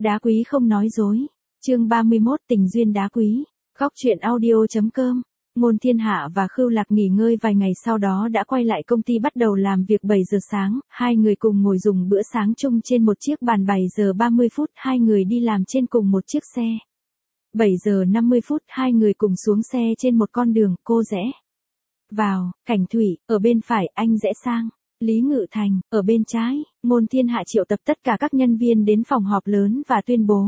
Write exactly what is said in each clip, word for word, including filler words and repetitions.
Đá quý không nói dối. Chương ba mươi mốt Tình duyên đá quý. Góc truyện audio.com. Ngôn Thiên Hạ và Khưu Lạc nghỉ ngơi vài ngày sau đó đã quay lại công ty bắt đầu làm việc bảy giờ sáng, hai người cùng ngồi dùng bữa sáng chung trên một chiếc bàn. Bảy giờ ba mươi phút hai người đi làm trên cùng một chiếc xe. bảy giờ năm mươi phút hai người cùng xuống xe trên một con đường, cô rẽ vào, Cảnh Thủy, ở bên phải, anh rẽ sang, Lý Ngự Thành, ở bên trái. Ngôn Thiên Hạ triệu tập tất cả các nhân viên đến phòng họp lớn và tuyên bố.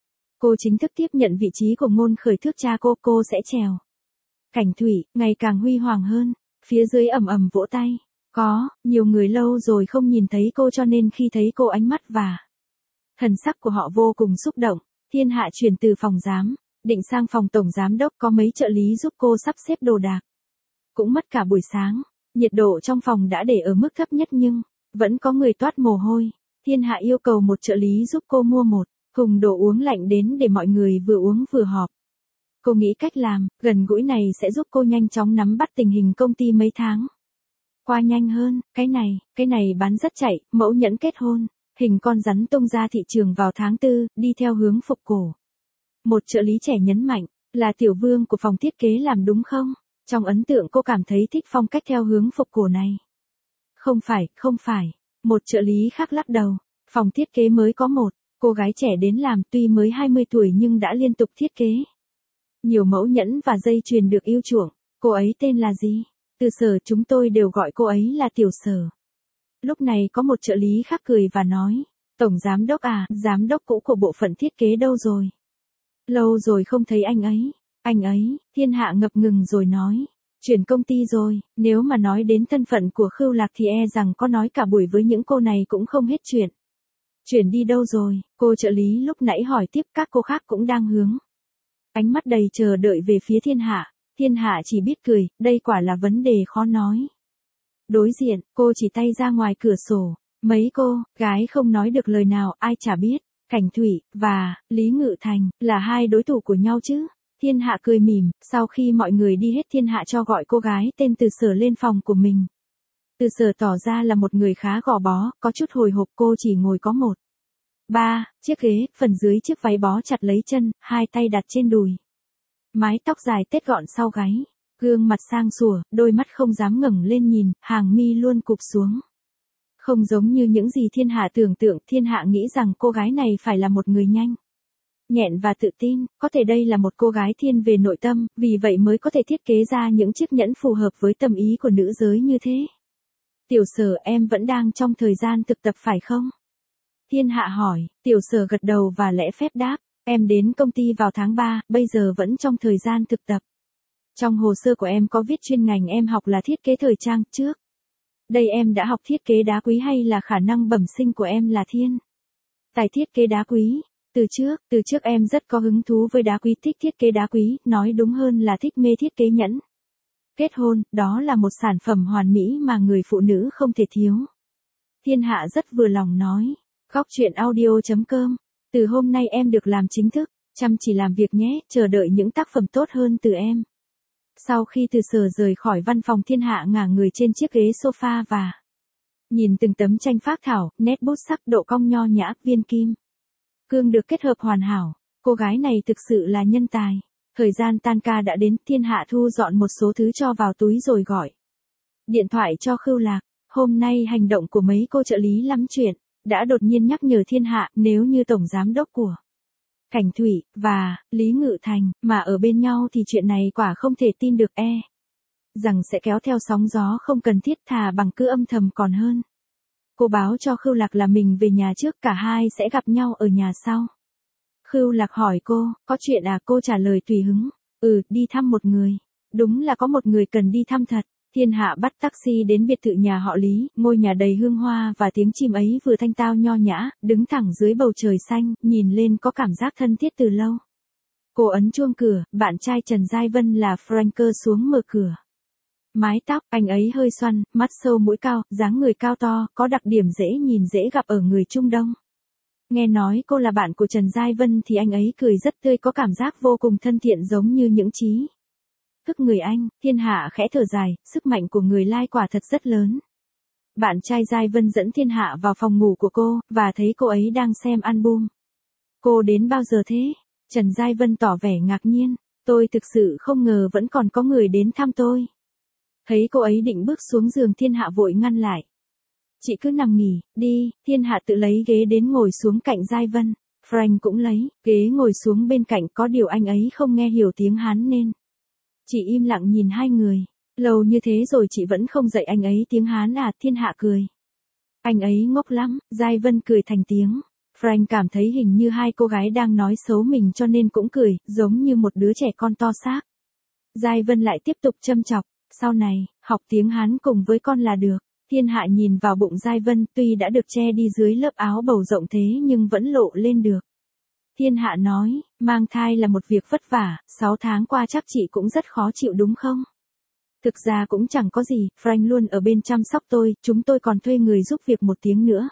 Cô chính thức tiếp nhận vị trí của Ngôn Khởi Thước cha cô, cô sẽ trèo Cảnh Thủy, ngày càng huy hoàng hơn. Phía dưới ầm ầm vỗ tay. Có, nhiều người lâu rồi không nhìn thấy cô cho nên khi thấy cô ánh mắt và thần sắc của họ vô cùng xúc động. Thiên Hạ chuyển từ phòng giám định sang phòng tổng giám đốc, có mấy trợ lý giúp cô sắp xếp đồ đạc. Cũng mất cả buổi sáng, nhiệt độ trong phòng đã để ở mức thấp nhất nhưng vẫn có người toát mồ hôi. Thiên Hạ yêu cầu một trợ lý giúp cô mua một thùng đồ uống lạnh đến để mọi người vừa uống vừa họp. Cô nghĩ cách làm gần gũi này sẽ giúp cô nhanh chóng nắm bắt tình hình công ty mấy tháng qua nhanh hơn. Cái này, cái này bán rất chạy, mẫu nhẫn kết hôn, hình con rắn tung ra thị trường vào tháng tư, đi theo hướng phục cổ. Một trợ lý trẻ nhấn mạnh, là Tiểu Vương của phòng thiết kế làm đúng không? Trong ấn tượng cô cảm thấy thích phong cách theo hướng phục cổ này. Không phải, không phải. Một trợ lý khác lắc đầu. Phòng thiết kế mới có một cô gái trẻ đến làm, tuy mới hai mươi tuổi nhưng đã liên tục thiết kế nhiều mẫu nhẫn và dây chuyền được yêu chuộng. Cô ấy tên là gì? Từ Sở, chúng tôi đều gọi cô ấy là Tiểu Sở. Lúc này có một trợ lý khác cười và nói, Tổng giám đốc à, giám đốc cũ của bộ phận thiết kế đâu rồi? Lâu rồi không thấy anh ấy. Anh ấy, Thiên Hạ ngập ngừng rồi nói, chuyển công ty rồi. Nếu mà nói đến thân phận của Khưu Lạc thì e rằng có nói cả buổi với những cô này cũng không hết chuyện. Chuyển đi đâu rồi? Cô trợ lý lúc nãy hỏi tiếp, các cô khác cũng đang hướng ánh mắt đầy chờ đợi về phía Thiên Hạ. Thiên Hạ chỉ biết cười, đây quả là vấn đề khó nói. Đối diện, cô chỉ tay ra ngoài cửa sổ. Mấy cô gái không nói được lời nào, ai chả biết, Cảnh Thủy và Lý Ngự Thành là hai đối thủ của nhau chứ. Thiên Hạ cười mỉm, sau khi mọi người đi hết Thiên Hạ cho gọi cô gái tên Từ Sở lên phòng của mình. Từ Sở tỏ ra là một người khá gò bó, có chút hồi hộp. Cô chỉ ngồi có một ba chiếc ghế, phần dưới chiếc váy bó chặt lấy chân, hai tay đặt trên đùi. Mái tóc dài tết gọn sau gáy, gương mặt sang sủa, đôi mắt không dám ngẩng lên nhìn, hàng mi luôn cụp xuống. Không giống như những gì Thiên Hạ tưởng tượng. Thiên Hạ nghĩ rằng cô gái này phải là một người nhanh nhẹn và tự tin, có thể đây là một cô gái thiên về nội tâm, vì vậy mới có thể thiết kế ra những chiếc nhẫn phù hợp với tâm ý của nữ giới như thế. Tiểu Sở, em vẫn đang trong thời gian thực tập phải không? Thiên Hạ hỏi. Tiểu Sở gật đầu và lễ phép đáp, em đến công ty vào tháng ba, bây giờ vẫn trong thời gian thực tập. Trong hồ sơ của em có viết chuyên ngành em học là thiết kế thời trang trước. Đây em đã học thiết kế đá quý hay là khả năng bẩm sinh của em là thiên tài thiết kế đá quý? Từ trước, từ trước em rất có hứng thú với đá quý, thích thiết kế đá quý, nói đúng hơn là thích mê thiết kế nhẫn kết hôn, đó là một sản phẩm hoàn mỹ mà người phụ nữ không thể thiếu. Thiên Hạ rất vừa lòng nói. Góc truyện audio.com. Từ hôm nay em được làm chính thức, chăm chỉ làm việc nhé, chờ đợi những tác phẩm tốt hơn từ em. Sau khi Từ Sở rời khỏi văn phòng, Thiên Hạ ngả người trên chiếc ghế sofa và nhìn từng tấm tranh phác thảo, nét bút sắc, độ cong nho nhã, viên kim cương được kết hợp hoàn hảo. Cô gái này thực sự là nhân tài. Thời gian tan ca đã đến, Thiên Hạ thu dọn một số thứ cho vào túi rồi gọi điện thoại cho Khưu Lạc. Hôm nay hành động của mấy cô trợ lý lắm chuyện, đã đột nhiên nhắc nhở Thiên Hạ, nếu như tổng giám đốc của Cảnh Thủy và Lý Ngự Thành mà ở bên nhau thì chuyện này quả không thể tin được, e rằng sẽ kéo theo sóng gió không cần thiết, thà bằng cứ âm thầm còn hơn. Cô báo cho Khưu Lạc là mình về nhà trước, cả hai sẽ gặp nhau ở nhà sau. Khưu Lạc hỏi cô, có chuyện à? Cô trả lời tùy hứng, ừ, đi thăm một người. Đúng là có một người cần đi thăm thật. Thiên Hạ bắt taxi đến biệt thự nhà họ Lý, ngôi nhà đầy hương hoa và tiếng chim ấy vừa thanh tao nho nhã, đứng thẳng dưới bầu trời xanh, nhìn lên có cảm giác thân thiết từ lâu. Cô ấn chuông cửa, bạn trai Trần Giai Vân là Franker xuống mở cửa. Mái tóc, anh ấy hơi xoăn, mắt sâu mũi cao, dáng người cao to, có đặc điểm dễ nhìn dễ gặp ở người Trung Đông. Nghe nói cô là bạn của Trần Giai Vân thì anh ấy cười rất tươi, có cảm giác vô cùng thân thiện giống như những trí thức người Anh. Thiên Hạ khẽ thở dài, sức mạnh của người lai quả thật rất lớn. Bạn trai Giai Vân dẫn Thiên Hạ vào phòng ngủ của cô, và thấy cô ấy đang xem album Cô đến bao giờ thế? Trần Giai Vân tỏ vẻ ngạc nhiên. Tôi thực sự không ngờ vẫn còn có người đến thăm tôi. Thấy cô ấy định bước xuống giường, Thiên Hạ vội ngăn lại. Chị cứ nằm nghỉ, đi. Thiên Hạ tự lấy ghế đến ngồi xuống cạnh Giai Vân. Frank cũng lấy ghế ngồi xuống bên cạnh, có điều anh ấy không nghe hiểu tiếng Hán nên chỉ im lặng nhìn hai người. Lâu như thế rồi chị vẫn không dạy anh ấy tiếng Hán à? Thiên Hạ cười. Anh ấy ngốc lắm. Giai Vân cười thành tiếng. Frank cảm thấy hình như hai cô gái đang nói xấu mình cho nên cũng cười, giống như một đứa trẻ con to xác. Giai Vân lại tiếp tục châm chọc. Sau này, học tiếng Hán cùng với con là được. Thiên Hạ nhìn vào bụng Giai Vân, tuy đã được che đi dưới lớp áo bầu rộng thế nhưng vẫn lộ lên được. Thiên Hạ nói, mang thai là một việc vất vả, sáu tháng qua chắc chị cũng rất khó chịu đúng không? Thực ra cũng chẳng có gì, Frank luôn ở bên chăm sóc tôi, chúng tôi còn thuê người giúp việc một tiếng nữa.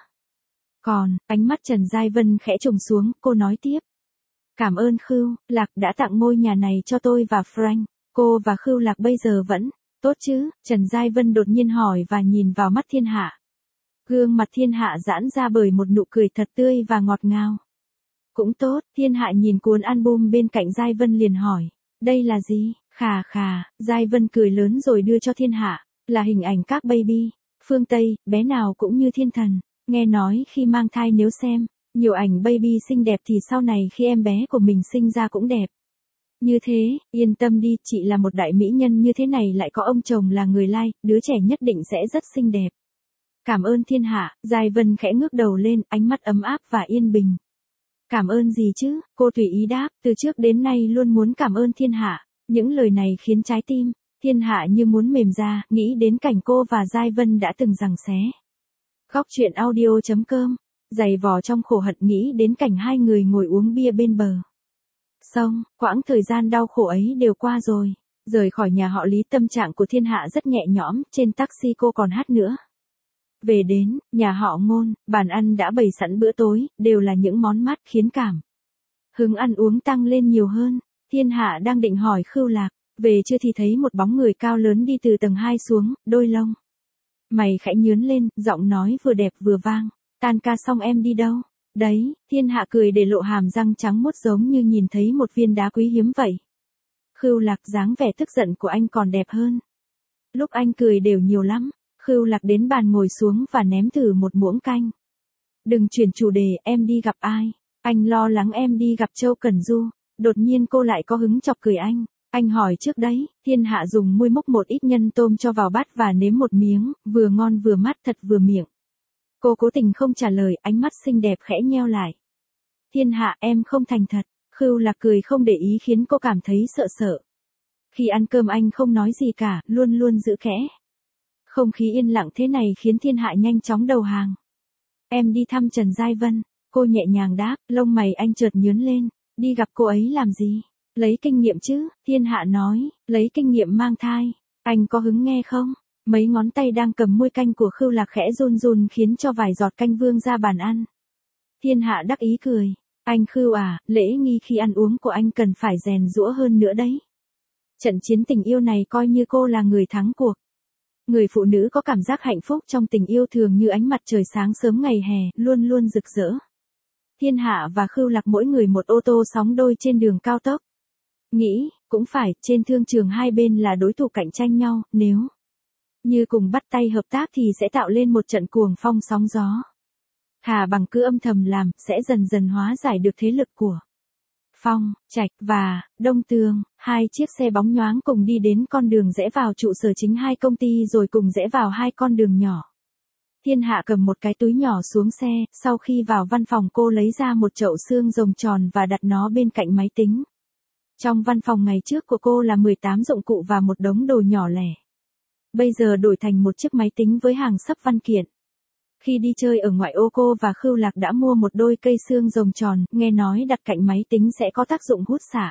Còn, ánh mắt Trần Giai Vân khẽ trùng xuống, cô nói tiếp. Cảm ơn Khưu Lạc đã tặng ngôi nhà này cho tôi và Frank. Cô và Khưu Lạc bây giờ vẫn tốt chứ? Trần Giai Vân đột nhiên hỏi và nhìn vào mắt Thiên Hạ. Gương mặt Thiên Hạ giãn ra bởi một nụ cười thật tươi và ngọt ngào. Cũng tốt. Thiên Hạ nhìn cuốn album bên cạnh Giai Vân liền hỏi. Đây là gì? Khà khà. Giai Vân cười lớn rồi đưa cho Thiên Hạ. Là hình ảnh các baby. Phương Tây, bé nào cũng như thiên thần. Nghe nói khi mang thai nếu xem nhiều ảnh baby xinh đẹp thì sau này khi em bé của mình sinh ra cũng đẹp. Như thế, yên tâm đi, chị là một đại mỹ nhân như thế này lại có ông chồng là người Lai, đứa trẻ nhất định sẽ rất xinh đẹp. Cảm ơn Thiên Hạ. Giai Vân khẽ ngước đầu lên, ánh mắt ấm áp và yên bình. Cảm ơn gì chứ? Cô tùy ý đáp, từ trước đến nay luôn muốn cảm ơn Thiên Hạ. Những lời này khiến trái tim Thiên Hạ như muốn mềm ra, nghĩ đến cảnh cô và Giai Vân đã từng giằng xé. Góc truyện audio chấm com, dày vò trong khổ hận nghĩ đến cảnh hai người ngồi uống bia bên bờ. Xong, quãng thời gian đau khổ ấy đều qua rồi. Rời khỏi nhà họ Lý, tâm trạng của Thiên Hạ rất nhẹ nhõm, trên taxi cô còn hát nữa. Về đến nhà họ Ngôn, bàn ăn đã bày sẵn bữa tối, đều là những món mát khiến cảm hứng ăn uống tăng lên nhiều hơn. Thiên Hạ đang định hỏi Khưu Lạc, về chưa thì thấy một bóng người cao lớn đi từ tầng hai xuống, đôi lông mày khẽ nhướn lên, giọng nói vừa đẹp vừa vang. Tan ca xong em đi đâu? Đấy. Thiên Hạ cười để lộ hàm răng trắng muốt giống như nhìn thấy một viên đá quý hiếm vậy. Khưu Lạc, dáng vẻ tức giận của anh còn đẹp hơn lúc anh cười đều nhiều lắm. Khưu Lạc đến bàn ngồi xuống và ném thử một muỗng canh. Đừng chuyển chủ đề, em đi gặp ai? Anh lo lắng em đi gặp Châu Cẩn Du. Đột nhiên cô lại có hứng chọc cười anh. Anh hỏi trước đấy. Thiên Hạ dùng muôi múc một ít nhân tôm cho vào bát và nếm một miếng, vừa ngon vừa mát thật vừa miệng. Cô cố tình không trả lời, ánh mắt xinh đẹp khẽ nheo lại. Thiên Hạ, em không thành thật. Khưu Lạc cười không để ý khiến cô cảm thấy sợ sợ. Khi ăn cơm anh không nói gì cả, luôn luôn giữ khẽ. Không khí yên lặng thế này khiến Thiên Hạ nhanh chóng đầu hàng. Em đi thăm Trần Giai Vân. Cô nhẹ nhàng đáp, lông mày anh chợt nhướng lên. Đi gặp cô ấy làm gì? Lấy kinh nghiệm chứ? Thiên Hạ nói, lấy kinh nghiệm mang thai. Anh có hứng nghe không? Mấy ngón tay đang cầm muôi canh của Khưu Lạc khẽ run run khiến cho vài giọt canh vương ra bàn ăn. Thiên Hạ đắc ý cười. Anh Khưu à, lễ nghi khi ăn uống của anh cần phải rèn giũa hơn nữa đấy. Trận chiến tình yêu này coi như cô là người thắng cuộc. Người phụ nữ có cảm giác hạnh phúc trong tình yêu thường như ánh mặt trời sáng sớm ngày hè, luôn luôn rực rỡ. Thiên Hạ và Khưu Lạc mỗi người một ô tô sóng đôi trên đường cao tốc. Nghĩ, cũng phải, trên thương trường hai bên là đối thủ cạnh tranh nhau, nếu như cùng bắt tay hợp tác thì sẽ tạo lên một trận cuồng phong sóng gió. Thà bằng cứ âm thầm làm, sẽ dần dần hóa giải được thế lực của Phong, Trạch và Đông Tường. Hai chiếc xe bóng nhoáng cùng đi đến con đường rẽ vào trụ sở chính hai công ty rồi cùng rẽ vào hai con đường nhỏ. Thiên Hạ cầm một cái túi nhỏ xuống xe, sau khi vào văn phòng cô lấy ra một chậu xương rồng tròn và đặt nó bên cạnh máy tính. Trong văn phòng ngày trước của cô là mười tám dụng cụ và một đống đồ nhỏ lẻ. Bây giờ đổi thành một chiếc máy tính với hàng sấp văn kiện. Khi đi chơi ở ngoại ô cô và Khưu Lạc đã mua một đôi cây xương rồng tròn, nghe nói đặt cạnh máy tính sẽ có tác dụng hút xạ.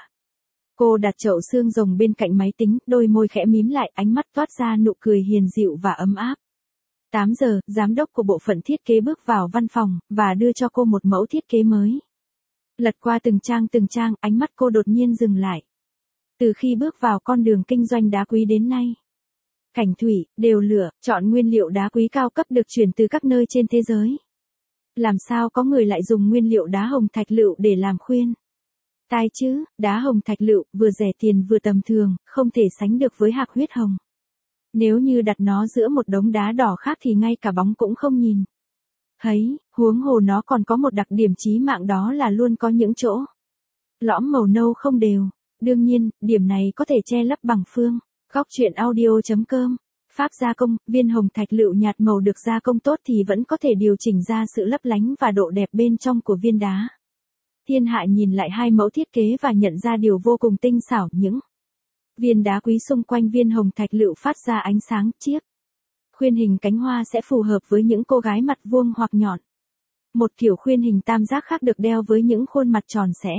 Cô đặt chậu xương rồng bên cạnh máy tính, đôi môi khẽ mím lại, ánh mắt toát ra nụ cười hiền dịu và ấm áp. tám giờ, giám đốc của bộ phận thiết kế bước vào văn phòng, và đưa cho cô một mẫu thiết kế mới. Lật qua từng trang từng trang, ánh mắt cô đột nhiên dừng lại. Từ khi bước vào con đường kinh doanh đá quý đến nay, cảnh thủy, đều lửa, chọn nguyên liệu đá quý cao cấp được chuyển từ các nơi trên thế giới. Làm sao có người lại dùng nguyên liệu đá hồng thạch lựu để làm khuyên? Tai chứ, đá hồng thạch lựu, vừa rẻ tiền vừa tầm thường, không thể sánh được với hạc huyết hồng. Nếu như đặt nó giữa một đống đá đỏ khác thì ngay cả bóng cũng không nhìn thấy, huống hồ nó còn có một đặc điểm chí mạng, đó là luôn có những chỗ lõm màu nâu không đều. Đương nhiên, điểm này có thể che lấp bằng phương. Góc truyện audio.com. Pháp gia công, viên hồng thạch lựu nhạt màu được gia công tốt thì vẫn có thể điều chỉnh ra sự lấp lánh và độ đẹp bên trong của viên đá. Thiên Hạ nhìn lại hai mẫu thiết kế và nhận ra điều vô cùng tinh xảo, những viên đá quý xung quanh viên hồng thạch lựu phát ra ánh sáng chiếc. Khuyên hình cánh hoa sẽ phù hợp với những cô gái mặt vuông hoặc nhọn. Một kiểu khuyên hình tam giác khác được đeo với những khuôn mặt tròn sẽ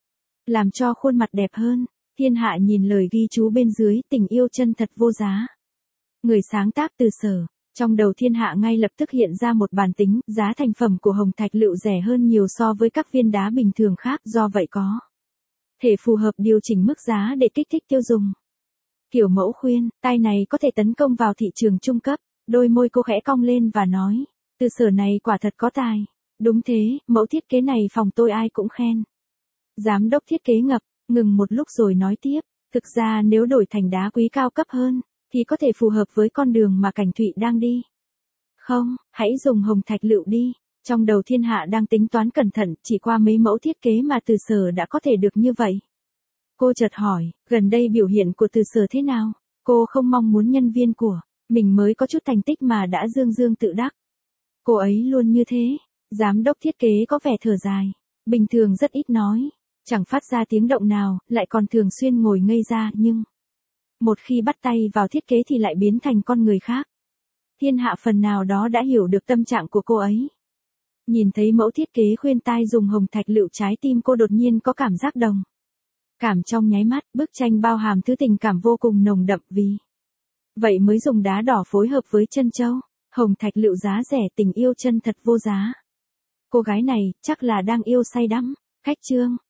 làm cho khuôn mặt đẹp hơn. Thiên Hạ nhìn lời ghi chú bên dưới, tình yêu chân thật vô giá. Người sáng tác Từ Sở. Trong đầu Thiên Hạ ngay lập tức hiện ra một bàn tính, giá thành phẩm của hồng thạch lựu rẻ hơn nhiều so với các viên đá bình thường khác, do vậy có thể phù hợp điều chỉnh mức giá để kích thích tiêu dùng. Kiểu mẫu khuyên, tai này có thể tấn công vào thị trường trung cấp. Đôi môi cô khẽ cong lên và nói, Từ Sở này quả thật có tài. Đúng thế, mẫu thiết kế này phòng tôi ai cũng khen. Giám đốc thiết kế ngập, ngừng một lúc rồi nói tiếp, thực ra nếu đổi thành đá quý cao cấp hơn, thì có thể phù hợp với con đường mà Cảnh Thụy đang đi. Không, hãy dùng hồng thạch lựu đi. Trong đầu Thiên Hạ đang tính toán cẩn thận, chỉ qua mấy mẫu thiết kế mà Từ Sở đã có thể được như vậy. Cô chợt hỏi, gần đây biểu hiện của Từ Sở thế nào? Cô không mong muốn nhân viên của mình mới có chút thành tích mà đã dương dương tự đắc. Cô ấy luôn như thế. Giám đốc thiết kế có vẻ thở dài. Bình thường rất ít nói, chẳng phát ra tiếng động nào, lại còn thường xuyên ngồi ngây ra, nhưng một khi bắt tay vào thiết kế thì lại biến thành con người khác. Thiên Hạ phần nào đó đã hiểu được tâm trạng của cô ấy. Nhìn thấy mẫu thiết kế khuyên tai dùng hồng thạch lựu, trái tim cô đột nhiên có cảm giác đồng cảm trong nháy mắt. Bức tranh bao hàm thứ tình cảm vô cùng nồng đậm, vì vậy mới dùng đá đỏ phối hợp với trân châu. Hồng thạch lựu giá rẻ, tình yêu chân thật vô giá. Cô gái này chắc là đang yêu say đắm. Khách trương.